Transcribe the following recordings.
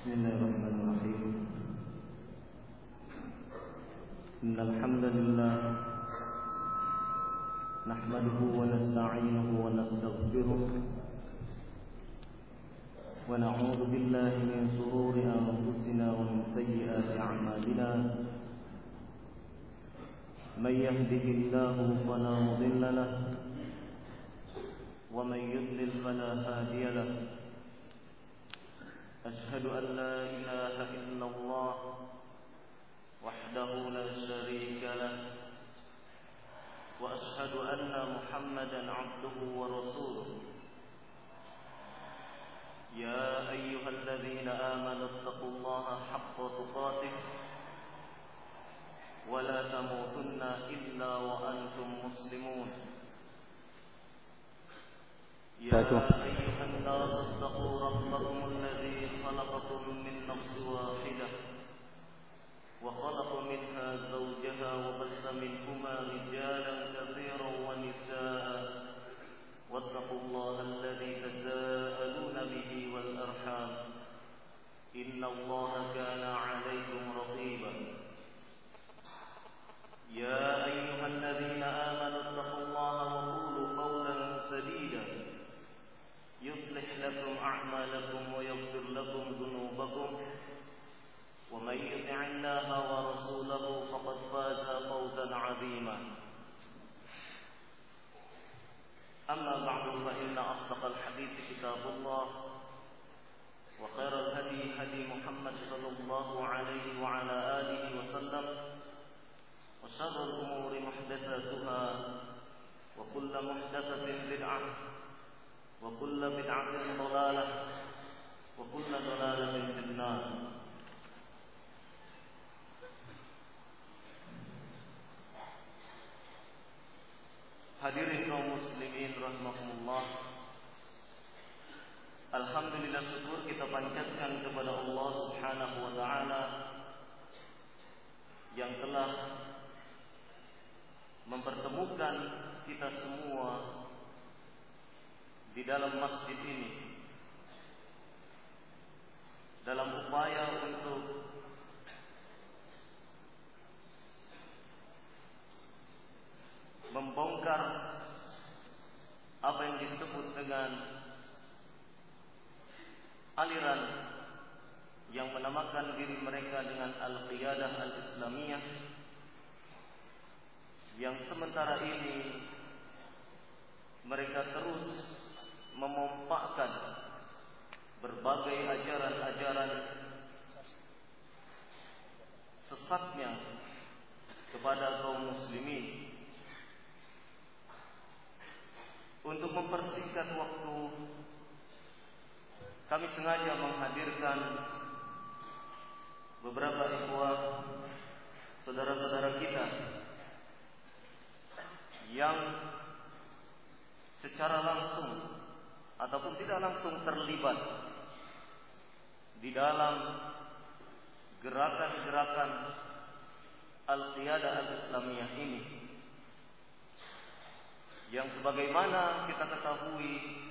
Bismillahirrahmanirrahim. Innal hamdalillah nahmaduhu wa nasta'inuhu wa nastaghfiruh wa na'udzu billahi min shururi anfusina wa min sayyiati a'malina. Man yahdihillahu fala mudilla lahu wa man yudlil fala hadiya lahu. أشهد أن لا إله إلا الله وحده لا شريك له وأشهد أن محمدا عبده ورسوله. يا أيها الذين آمنوا اتقوا الله حق تقاته ولا تموتن إلا وأنتم مسلمون. يا أيها الناس اتقوا ربكم الذي خلقكم من نفس واحدة وخلق منها زوجها وبث منهما رجالا كثيرا ونساء واتقوا الله الذي تساءلون به والأرحام إن الله كان عليكم رقيبا. يا أيها الذين آمنوا اتقوا الله وقولوا قولا سديدا يصلح لكم أعمالكم ويغفر لكم ذنوبكم ومن يطع الله ورسوله فقد فاز فوزا عظيما. أما بعد فإن أصدق الحديث كتاب الله وخير الهدي هدي محمد صلى الله عليه وعلى آله وسلم وشر الأمور محدثاتها وكل محدثة بدعة وكل بدعة ضلالة وكل ضلالة في النار. Hadirin kaum muslimin rahimahumullah, alhamdulillah, syukur kita panjatkan kepada Allah Subhanahu wa taala yang telah mempertemukan kita semua di dalam masjid ini dalam upaya untuk membongkar apa yang disebut dengan aliran yang menamakan diri mereka dengan Al-Qiyadah Al-Islamiyah, yang sementara ini mereka terus memompakkan berbagai ajaran-ajaran sesatnya kepada kaum muslimin. Untuk mempersingkat waktu, kami sengaja menghadirkan beberapa ikhwah, saudara-saudara kita yang secara langsung ataupun tidak langsung terlibat di dalam gerakan-gerakan Al-Qiyadah Al-Islamiyah ini, yang sebagaimana kita ketahui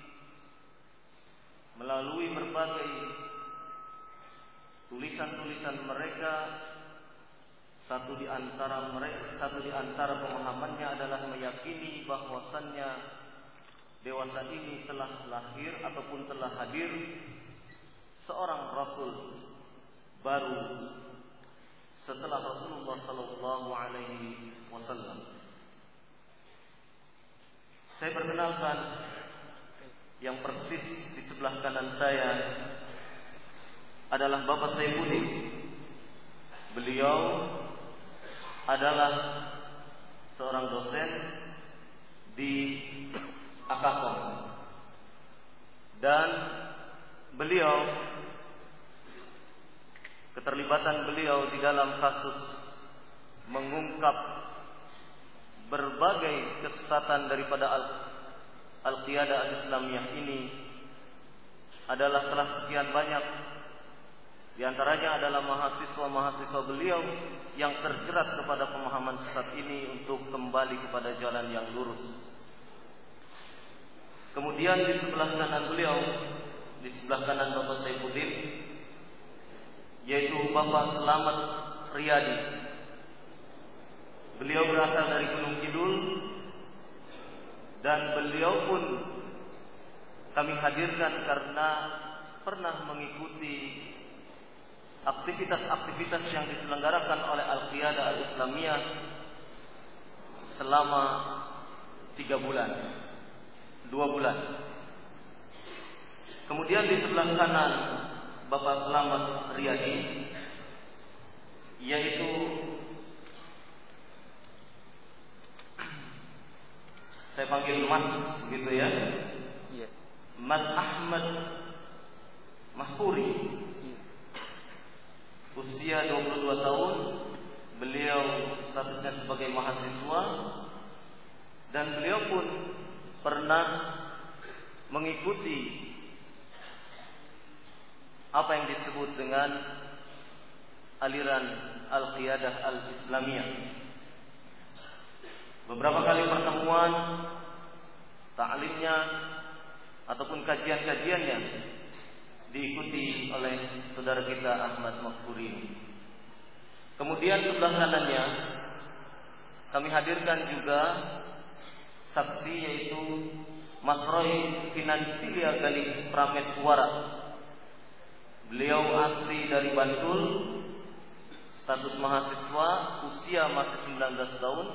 melalui berbagai tulisan-tulisan mereka, satu di antara pemahamannya adalah meyakini bahwasannya dewasa ini telah lahir ataupun telah hadir seorang Rasul baru setelah Rasulullah Sallallahu Alaihi Wasallam. Saya perkenalkan yang persis di sebelah kanan saya adalah Bapak Saifuddin. Beliau adalah seorang dosen di Akakom, dan beliau, keterlibatan beliau di dalam kasus mengungkap berbagai kesesatan daripada Al-Qiyadah Al-Islamiyah ini adalah telah sekian banyak. Di antaranya adalah mahasiswa-mahasiswa beliau yang terjerat kepada pemahaman sesat ini untuk kembali kepada jalan yang lurus. Kemudian di sebelah kanan beliau, di sebelah kanan Bapak Saifuddin, yaitu Bapak Selamat Riyadi. Beliau berasal dari Gunung Kidul dan beliau pun kami hadirkan karena pernah mengikuti aktivitas-aktivitas yang diselenggarakan oleh Al-Qiyadah Al-Islamiyah selama 2 bulan. Kemudian di sebelah kanan Bapak Selamat Riyadi, yaitu saya panggil Mas begitu ya, Mas Ahmad Mahpuri, usia 22 tahun. Beliau statusnya sebagai mahasiswa dan beliau pun pernah mengikuti apa yang disebut dengan aliran Al-Qiyadah Al-Islamiyah. Beberapa kali pertemuan, ta'limnya ataupun kajian-kajiannya diikuti oleh saudara kita Ahmad Mahpuri. Kemudian sebelah kanannya kami hadirkan juga saksi, yaitu Mas Roy Finansilia Galih Prameswara. Beliau asli dari Bantul, status mahasiswa, usia masih 19 tahun.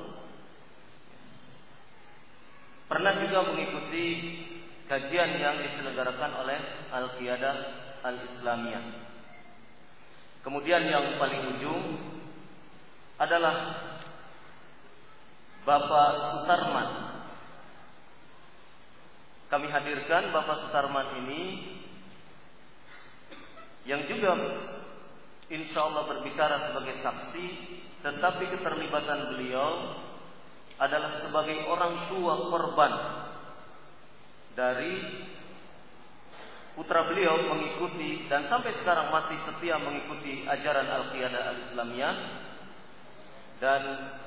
Pernah juga mengikuti kajian yang diselenggarakan oleh Al-Qiyadah Al-Islamiyah. Kemudian yang paling ujung adalah Bapak Sutarman. Kami hadirkan Bapak Sutarman ini yang juga insya Allah berbicara sebagai saksi, tetapi keterlibatan beliau adalah sebagai orang tua korban dari putra beliau mengikuti dan sampai sekarang masih setia mengikuti ajaran Al-Qiyadah Al-Islamiyah, dan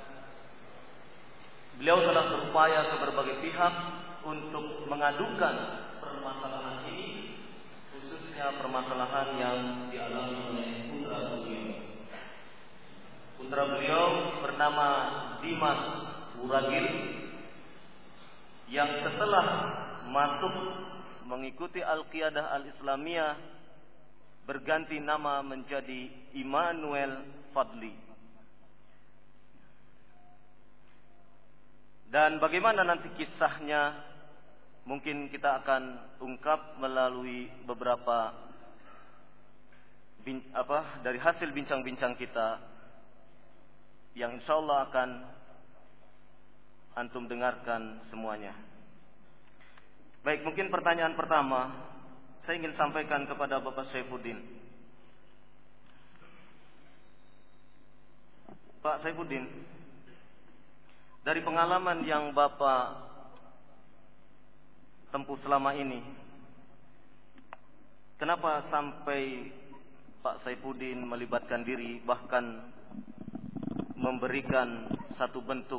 beliau telah berupaya ke berbagai pihak untuk mengadukan permasalahan ini, khususnya permasalahan yang dialami oleh putra beliau. Putra beliau bernama Dimas Uragil, yang setelah masuk mengikuti Al-Qiyadah Al-Islamiyah berganti nama menjadi Immanuel Fadli. Dan bagaimana nanti kisahnya mungkin kita akan ungkap melalui beberapa dari hasil bincang-bincang kita yang insya Allah akan antum dengarkan semuanya. Baik, mungkin pertanyaan pertama saya ingin sampaikan kepada Bapak Saifuddin. Pak Saifuddin, dari pengalaman yang Bapak tempuh selama ini, kenapa sampai Pak Saifuddin melibatkan diri, bahkan memberikan satu bentuk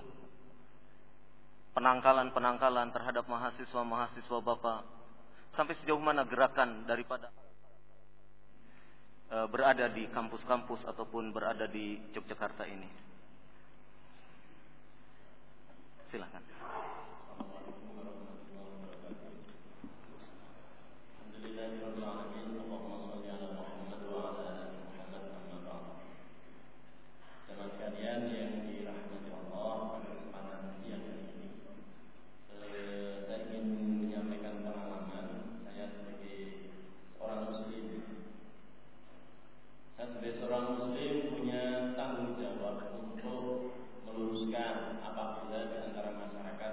penangkalan terhadap mahasiswa-mahasiswa Bapak? Sampai sejauh mana gerakan daripada berada di kampus-kampus ataupun berada di Yogyakarta ini? Silakan. Muslim punya tanggung jawab untuk meluruskan apabila di antara masyarakat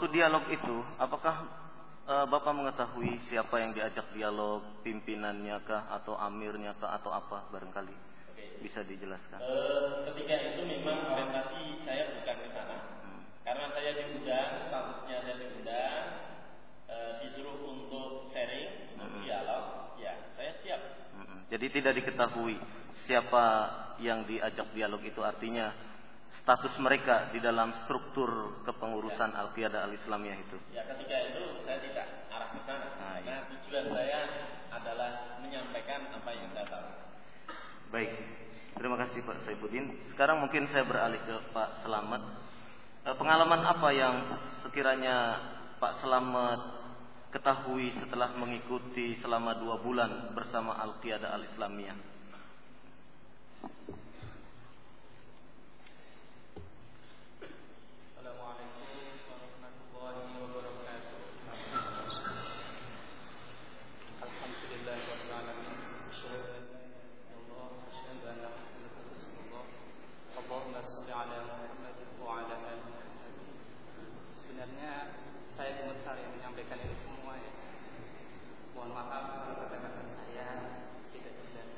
waktu dialog itu, apakah Bapak mengetahui siapa yang diajak dialog, pimpinannya kah, atau amirnya kah, atau apa barangkali? Oke. Bisa dijelaskan. Ketika itu memang orientasi saya bukan ke sana, karena saya diundang, statusnya saya diundang, disuruh untuk sharing, untuk dialog, ya saya siap. Jadi tidak diketahui siapa yang diajak dialog itu, artinya status mereka di dalam struktur kepengurusan Al-Qiyadah Al-Islamiyah itu. Ya, ketika itu saya tidak arah ke sana. Karena tujuan saya adalah menyampaikan apa yang saya tahu. Baik, terima kasih Pak Saifuddin. Sekarang mungkin saya beralih ke Pak Selamat. Pengalaman apa yang sekiranya Pak Selamat ketahui setelah mengikuti selama 2 bulan bersama Al-Qiyadah Al-Islamiyah? Sebenarnya saya gemetar yang menyampaikan ini semua ya. Mohon maaf kalau kata-kata saya tidak jelas.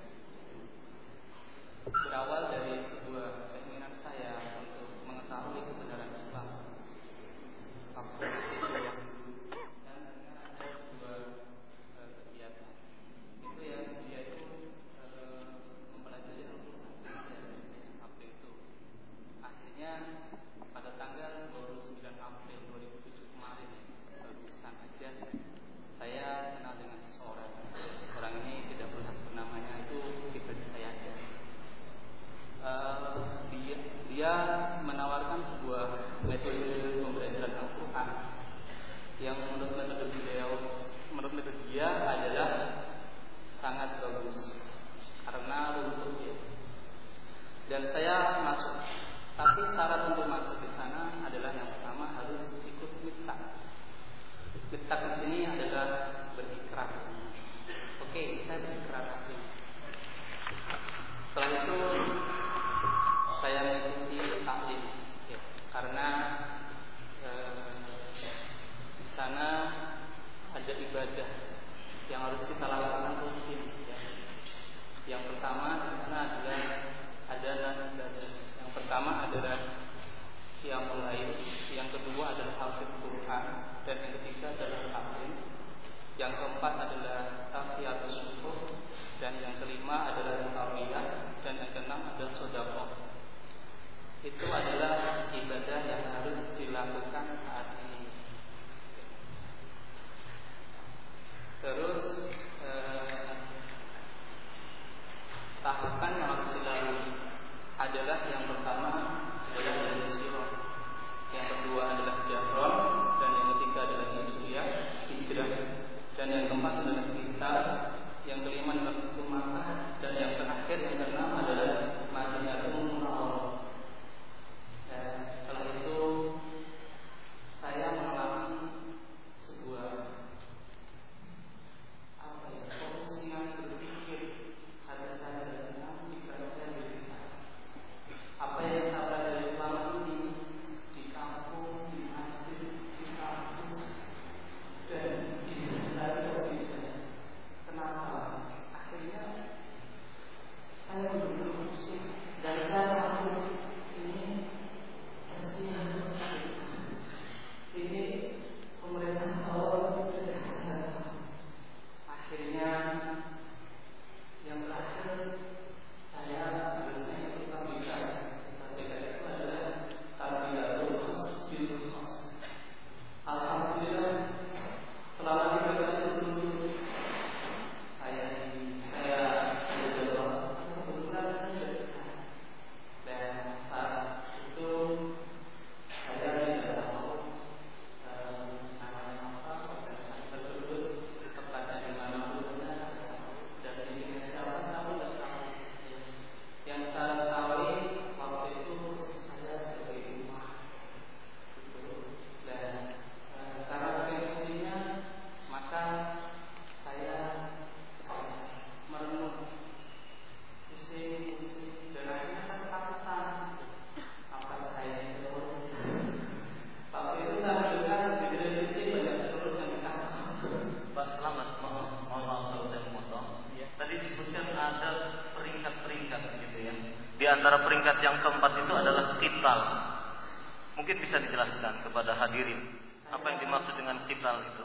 Berawal dari sebuah keinginan saya untuk mengetahui kebenaran Islam. Waktu itu dan ada sebuah kegiatan. Itu ya dia itu mempelajari Al-Quran waktu itu. Akhirnya pada tanggal 29 April 2007 kemarin, barusan aja saya kenal dengan seseorang. Orang ini tidak perlu sebut namanya, itu pribadi saya aja. Dia menawarkan sebuah metode pembelajaran Al-Quran yang menurut metode dia adalah sangat bagus karena runtut ya. Dan saya masuk. Tapi syarat untuk masuk di sana adalah yang pertama harus ikut miftah. Miftah di sini adalah berikrar. Oke, saya berikrar hati. Setelah itu saya mengikuti taklim, ya, karena di sana ada ibadah yang harus kita lakukan rutin. Ya. Yang pertama di sana adalah ibadah. Yang pertama adalah yang lain, yang kedua adalah hafidz Quran, dan yang ketiga adalah taklim. Yang keempat adalah tahiyatus syukur, dan yang kelima adalah tarbiyah, dan yang keenam adalah sedekah. Itu adalah ibadah yang harus dilakukan saat ini. Terus tahapan yang harus dilalui adalah yang pertama adalah dari sirah, yang kedua adalah jahron, dan yang ketiga adalah hijrah, dan yang keempat adalah kita, yang kelima adalah Makkah, dan yang terakhir yang keenam adalah Madinatul Munawwarah. Setelah itu saya mengalami sebuah polusian berpikir hati saya dan pikiran saya berbisa. Apa antara peringkat yang keempat itu adalah qital. Mungkin bisa dijelaskan kepada hadirin apa yang dimaksud dengan qital itu?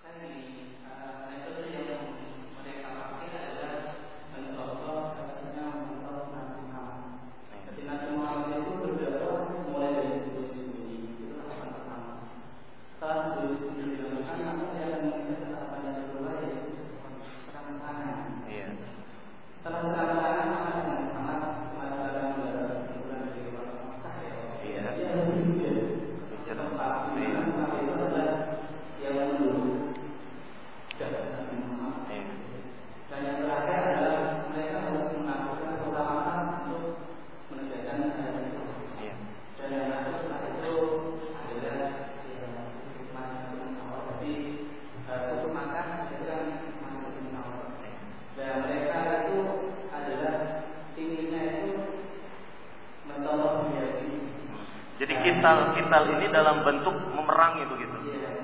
Jadi kital ini dalam bentuk memerangi begitu.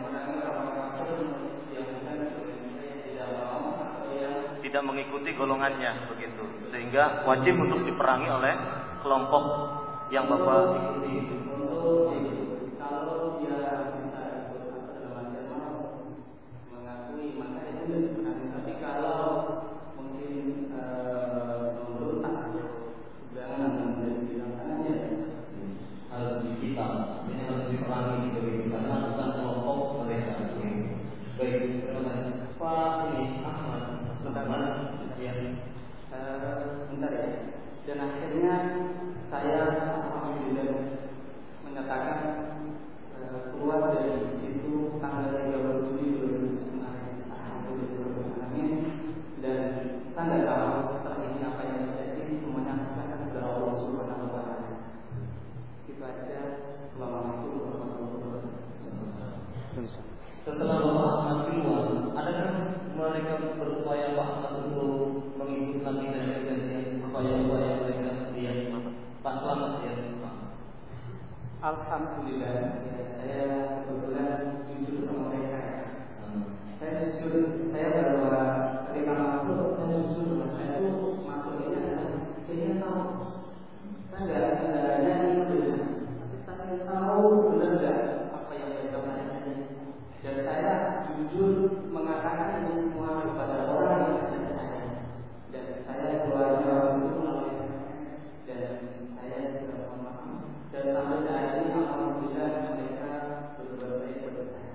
Tidak mengikuti golongannya begitu. Sehingga wajib untuk diperangi oleh kelompok yang Bapak ikuti. Sebentar ya. Dan akhirnya saya alhamdulillah menyatakan keluar dari situ tanggal 30 Juli 2009. Dan kita nggak tahu setelah ini apa yang terjadi, semuanya akan kepada Allah Subhanahu wa Ta'ala. Itu aja. Assalamualaikum warahmatullahi wabarakatuh. Setelah Bapak Ahmad keluar, adakah mereka berupaya Pak Ahmad untuk mengikuti lagi dan upaya-upaya mereka dia Pak Selamat ya Pak? Alhamdulillah ya, saya kebetulan jujur sama mereka. Saya jujur, saya baru ketika masuk saya jujur, saya itu masuk ini adalah saya tahu saya nggak ada ini tapi saya tahu benar nggak apa yang mereka lakukan. Dan saya jujur mengatakan ini semua kepada orang yang ada saya. Dan saya keluarga orang itu melalui dan saya juga mohon maaf. Dan sampai saat ini alhamdulillah mereka berbuat baik kepada saya.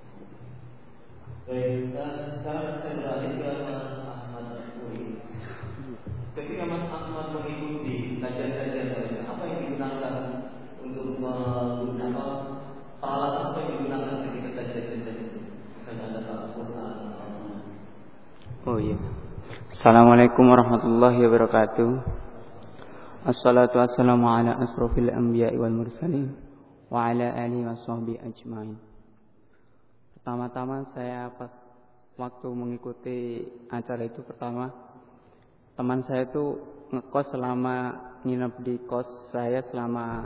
Baik, sekarang saya beralih ke Mas Ahmad Puri. Ketika Mas Ahmad mengikuti kajian-kajian mereka, apa yang digunakan untuk menggunakan peralatan apa yang digunakan ketika kajian-kajian itu? Misalnya ada Al-Quran. Oh iya. Assalamualaikum warahmatullahi wabarakatuh. Assalatu wassalamu ala asrofil anbiya'i wal mursalin wa ala alihi wa sahbihi ajma'in. Pertama-tama saya pas waktu mengikuti acara itu pertama, teman saya itu ngekos nginep di kos saya selama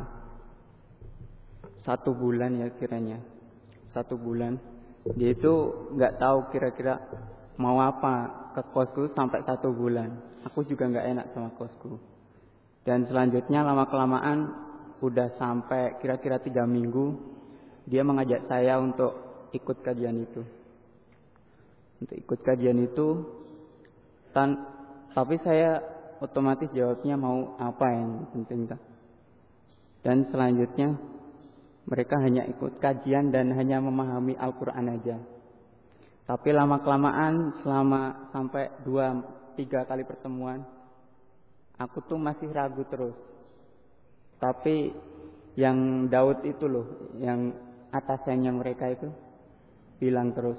1 bulan ya kiranya. 1 bulan. Dia itu nggak tahu kira-kira mau apa ke kosku sampai 1 bulan. Aku juga nggak enak sama kosku. Dan selanjutnya lama-kelamaan udah sampai kira-kira 3 minggu dia mengajak saya untuk ikut kajian itu. Untuk ikut kajian itu tapi saya otomatis jawabnya mau apa yang penting. Dan selanjutnya mereka hanya ikut kajian dan hanya memahami Al-Quran aja. Tapi lama-kelamaan selama sampai 2-3 kali pertemuan, aku tuh masih ragu terus. Tapi yang Daud itu loh, yang atasannya mereka itu bilang terus,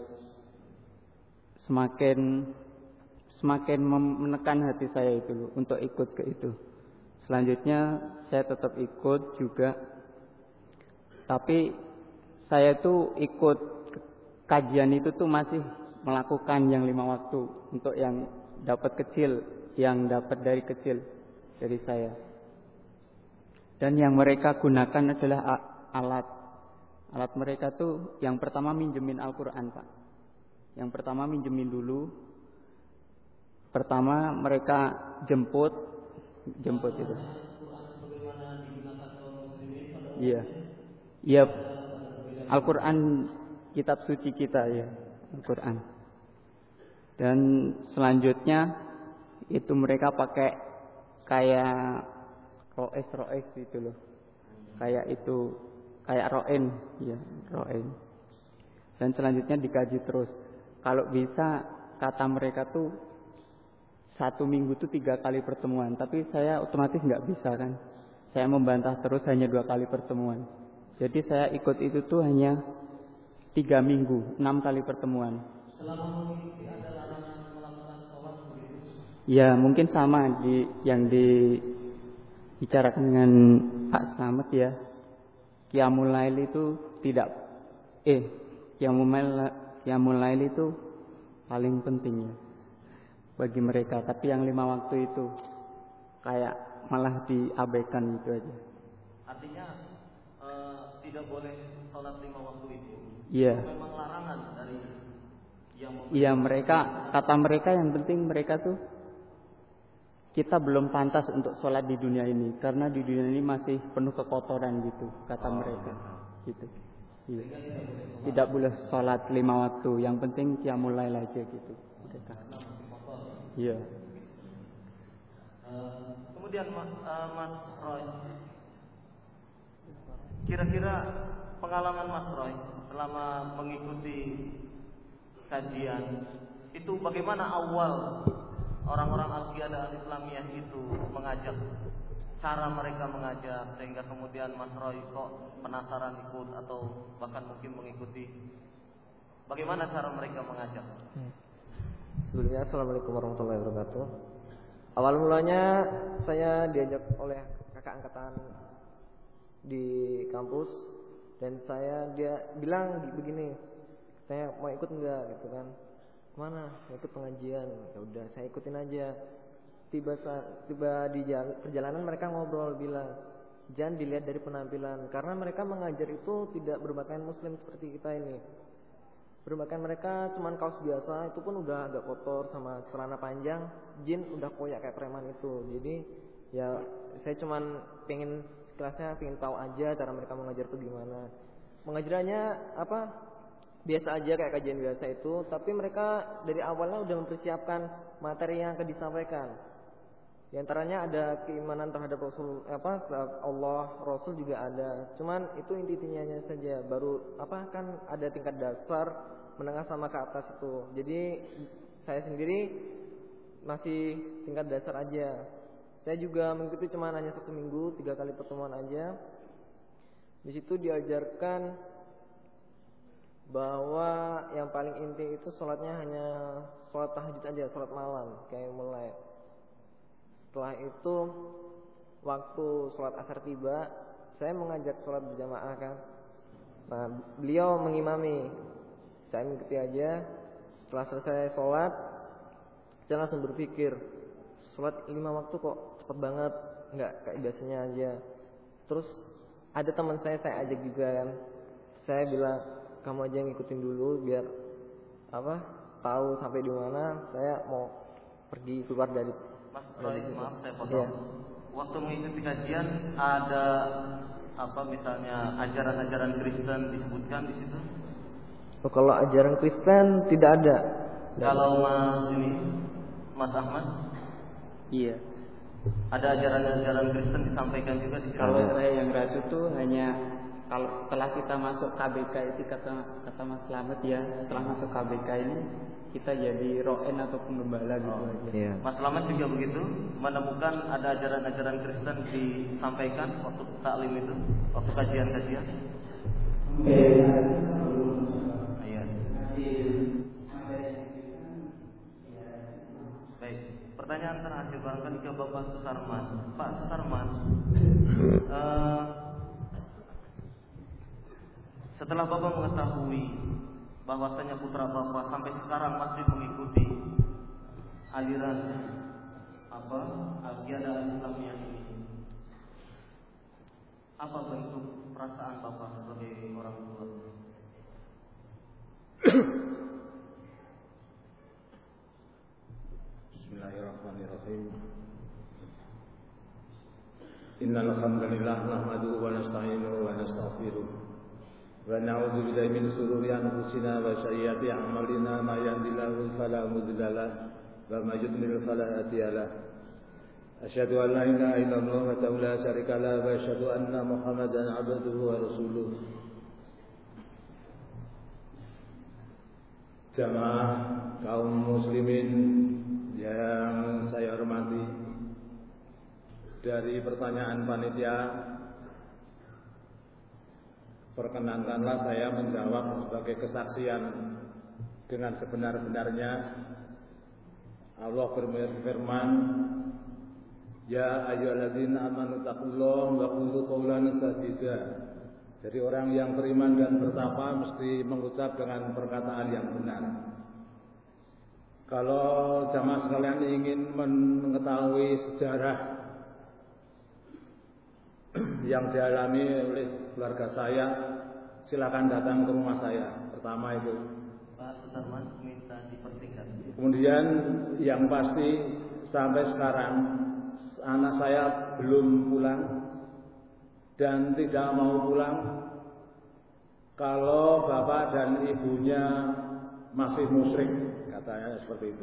semakin menekan hati saya itu loh untuk ikut ke itu. Selanjutnya saya tetap ikut juga. Tapi saya tuh ikut kajian itu tuh masih melakukan yang 5 waktu untuk yang dapat kecil, yang dapat dari kecil dari saya. Dan yang mereka gunakan adalah alat mereka tuh yang pertama minjemin Al-Quran Pak. Yang pertama minjemin dulu. Pertama mereka jemput itu. Iya. Iya. Al-Qur'an kitab suci kita ya, Al-Qur'an. Dan selanjutnya itu mereka pakai kayak roes itu loh. Kayak roen, ya, roen. Dan selanjutnya dikaji terus. Kalau bisa kata mereka tuh 1 minggu tuh 3 kali pertemuan. Tapi saya otomatis nggak bisa kan. Saya membantah terus hanya 2 kali pertemuan. Jadi saya ikut itu tuh hanya 3 minggu, 6 kali pertemuan. Selama mengikuti ada larangan melakukan sholat begitu? Ya mungkin sama yang dibicarakan dengan Pak Slamet ya. Qiyamul Lail itu Qiyamul Lail itu paling penting ya bagi mereka. Tapi yang 5 waktu itu kayak malah diabaikan gitu aja. Artinya tidak boleh sholat 5 waktu itu. Iya. Memang larangan dari yang Iya, kata mereka yang penting mereka tuh kita belum pantas untuk sholat di dunia ini karena di dunia ini masih penuh kekotoran gitu kata mereka. Gitu. Iya. Tidak boleh sholat 5 waktu. Yang penting qiyamul lail aja gitu. Mereka. Iya. Kemudian Mas Roy, kira-kira pengalaman Mas Roy selama mengikuti kajian itu bagaimana awal orang-orang Al-Qiyadah Al-Islamiyah itu mengajak, cara mereka mengajak sehingga kemudian Mas Roy kok penasaran ikut atau bahkan mungkin mengikuti. Bagaimana cara mereka mengajak? Sebelumnya Assalamualaikum warahmatullahi wabarakatuh. Awal mulanya saya diajak oleh kakak angkatan di kampus dan dia bilang begini, saya mau ikut enggak gitu kan. Kemana? Mau ikut pengajian. Ya udah saya ikutin aja. Tiba di perjalanan mereka ngobrol bilang, jangan dilihat dari penampilan karena mereka mengajar itu tidak berpakaian muslim seperti kita ini. Berpakaian mereka cuman kaos biasa, itu pun udah agak kotor sama celana panjang, jin udah koyak kayak preman itu. Jadi ya saya cuman pengen tahu aja cara mereka mengajar itu gimana. Pengajarannya biasa aja kayak kajian biasa itu, tapi mereka dari awalnya udah mempersiapkan materi yang akan disampaikan. Di antaranya ada keimanan terhadap Allah, Rasul juga ada. Cuman itu intinya saja. Baru kan ada tingkat dasar, menengah sama ke atas itu. Jadi saya sendiri masih tingkat dasar aja. Saya juga mengikuti cuma hanya 1 minggu, 3 kali pertemuan aja. Di situ diajarkan bahwa yang paling inti itu sholatnya hanya sholat tahajud aja, sholat malam kayak mulai. Setelah itu waktu sholat asar tiba, saya mengajak sholat berjamaah kan. Nah beliau mengimami, saya mengikuti aja. Setelah selesai sholat, saya langsung berpikir, sholat 5 waktu kok cepet banget, nggak kayak biasanya aja. Terus ada teman saya ajak juga kan. Saya bilang, kamu aja yang ngikutin dulu biar tahu sampai di mana. Saya mau pergi keluar dari. Mas Roy, maaf saya potong. Iya. Waktu mengikuti kajian ada misalnya ajaran-ajaran Kristen disebutkan di situ? Oh, kalau ajaran Kristen tidak ada. Kalau Mas Ahmad? Iya. Ada ajaran-ajaran Kristen disampaikan juga di situ? Kalau saya yang ragu tuh hanya kalau setelah kita masuk KBK itu kata Mas Slamet ya, setelah masuk KBK ini kita jadi roen atau penggembala gitu aja. Iya. Mas Slamet juga begitu, menemukan ada ajaran-ajaran Kristen disampaikan waktu taklim itu, waktu kajian-kajian. Iya. Baik, pertanyaan terakhir barangkali ke Bapak Sutarman. Pak Sutarman, setelah Bapak mengetahui bahwasanya putra Bapak sampai sekarang masih mengikuti aliran Al-Qiyadah Al-Islamiyah ini, apa bentuk perasaan Bapak sebagai orang tua? Bismillahirrahmanirrahim. Innal الحمد لله نحمده ونستعينه ونستغفره ونعوذ بالله من شرور أنفسنا وسيئات أعمالنا ما يهده الله فلا مضل له وما يضلل فلا هادي له أشهد أن لا إله إلا الله وحده لا شريك له وأشهد أن محمدا عبده ورسوله. Jamaah kaum muslimin yang saya hormati, dari pertanyaan panitia, perkenankanlah saya menjawab sebagai kesaksian dengan sebenar-benarnya. Allah berfirman, ya ayyuhalladzina amanu taqullaha wa qulu qawlan sadida. Jadi orang yang beriman dan bertakwa mesti mengucap dengan perkataan yang benar. Kalau jamaah sekalian ingin mengetahui sejarah yang dialami oleh keluarga saya, silakan datang ke rumah saya. Pertama itu Pak Sudarman minta dipersingkat. Kemudian yang pasti sampai sekarang anak saya belum pulang dan tidak mau pulang kalau bapak dan ibunya masih musyrik, katanya seperti itu.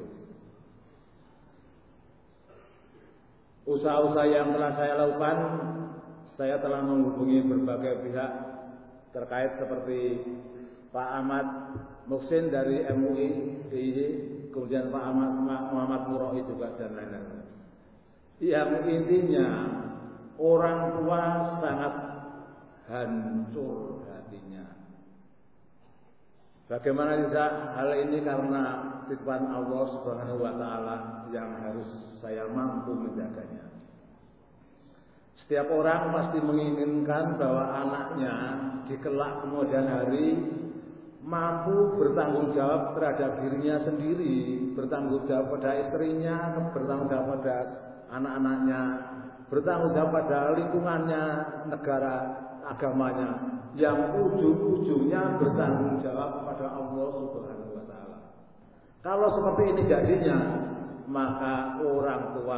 Usaha-usaha yang telah saya lakukan, saya telah menghubungi berbagai pihak terkait seperti Pak Ahmad Muhsin dari MUI DIY, kemudian Pak Ahmad Muhammad Muroi juga dan lain-lain. Yang intinya orang tua sangat hancur hatinya. Bagaimana tidak, hal ini karena titipan Allah Subhanahu wa taala yang harus saya mampu menjaganya. Setiap orang pasti menginginkan bahwa anaknya di kelak kemudian hari mampu bertanggung jawab terhadap dirinya sendiri, bertanggung jawab pada istrinya, bertanggung jawab pada anak-anaknya, bertanggung jawab pada lingkungannya, negara, agamanya, yang ujung-ujungnya bertanggung jawab pada Allah Subhanahu wa taala. Kalau seperti ini jadinya, maka orang tua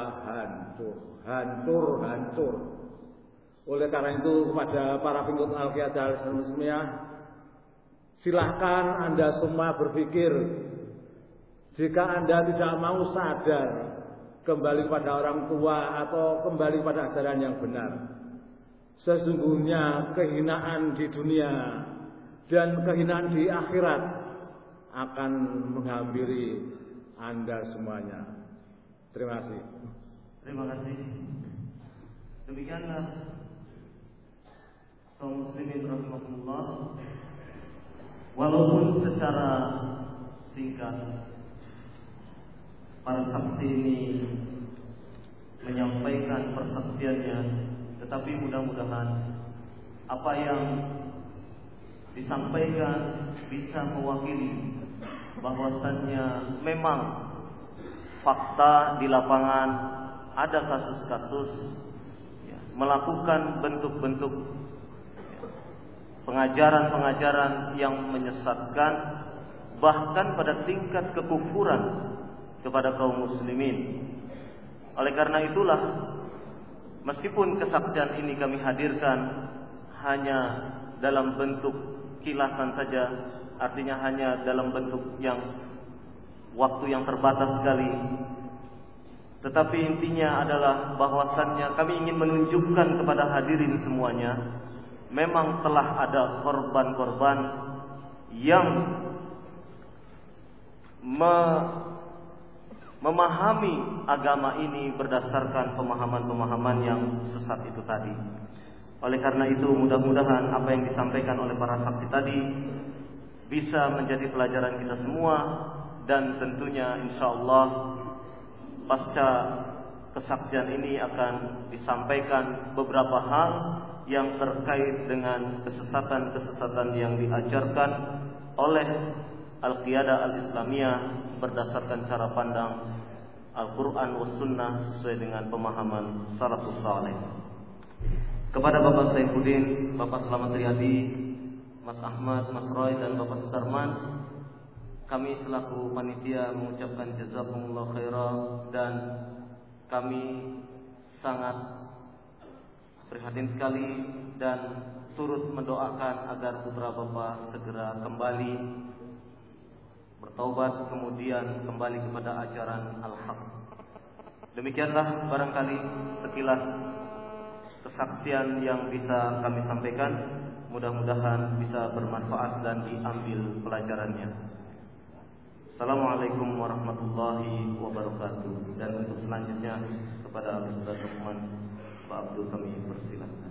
hancur. Oleh karena itu kepada para pengikut Al-Qiyadah Al-Islamiyah, silahkan Anda semua berpikir, jika Anda tidak mau sadar kembali pada orang tua atau kembali pada ajaran yang benar, sesungguhnya kehinaan di dunia dan kehinaan di akhirat akan menghampiri Anda semuanya. Terima kasih. Terima kasih. Demikianlah kaum muslimin rahimahullah, walaupun secara singkat para saksi ini menyampaikan persaksiannya, tetapi mudah-mudahan apa yang disampaikan bisa mewakili bahwasannya memang fakta di lapangan ada kasus-kasus melakukan bentuk-bentuk pengajaran-pengajaran yang menyesatkan, bahkan pada tingkat kekufuran kepada kaum muslimin. Oleh karena itulah, meskipun kesaksian ini kami hadirkan hanya dalam bentuk kilasan saja, artinya hanya dalam bentuk yang waktu yang terbatas sekali, tetapi intinya adalah bahwasannya kami ingin menunjukkan kepada hadirin semuanya, memang telah ada korban-korban yang memahami agama ini berdasarkan pemahaman-pemahaman yang sesat itu tadi. Oleh karena itu, mudah-mudahan apa yang disampaikan oleh para saksi tadi bisa menjadi pelajaran kita semua, dan tentunya insyaallah pasca kesaksian ini akan disampaikan beberapa hal yang terkait dengan kesesatan-kesesatan yang diajarkan oleh Al-Qiyadah Al-Islamiyah berdasarkan cara pandang Al-Quran was Sunnah sesuai dengan pemahaman salafus saleh. Kepada Bapak Saifuddin, Bapak Slamet Riyadi, Mas Ahmad, Mas Roy, dan Bapak Sudarman, kami selaku panitia mengucapkan jazakumullah khairan, dan kami sangat prihatin sekali dan turut mendoakan agar putra Bapak segera kembali bertaubat, kemudian kembali kepada ajaran Al-Haq. Demikianlah barangkali sekilas kesaksian yang bisa kami sampaikan. Mudah-mudahan bisa bermanfaat dan diambil pelajarannya. Assalamualaikum warahmatullahi wabarakatuh. Dan untuk selanjutnya kepada Ustaz Lukman, Pak Abdul, kami persilakan.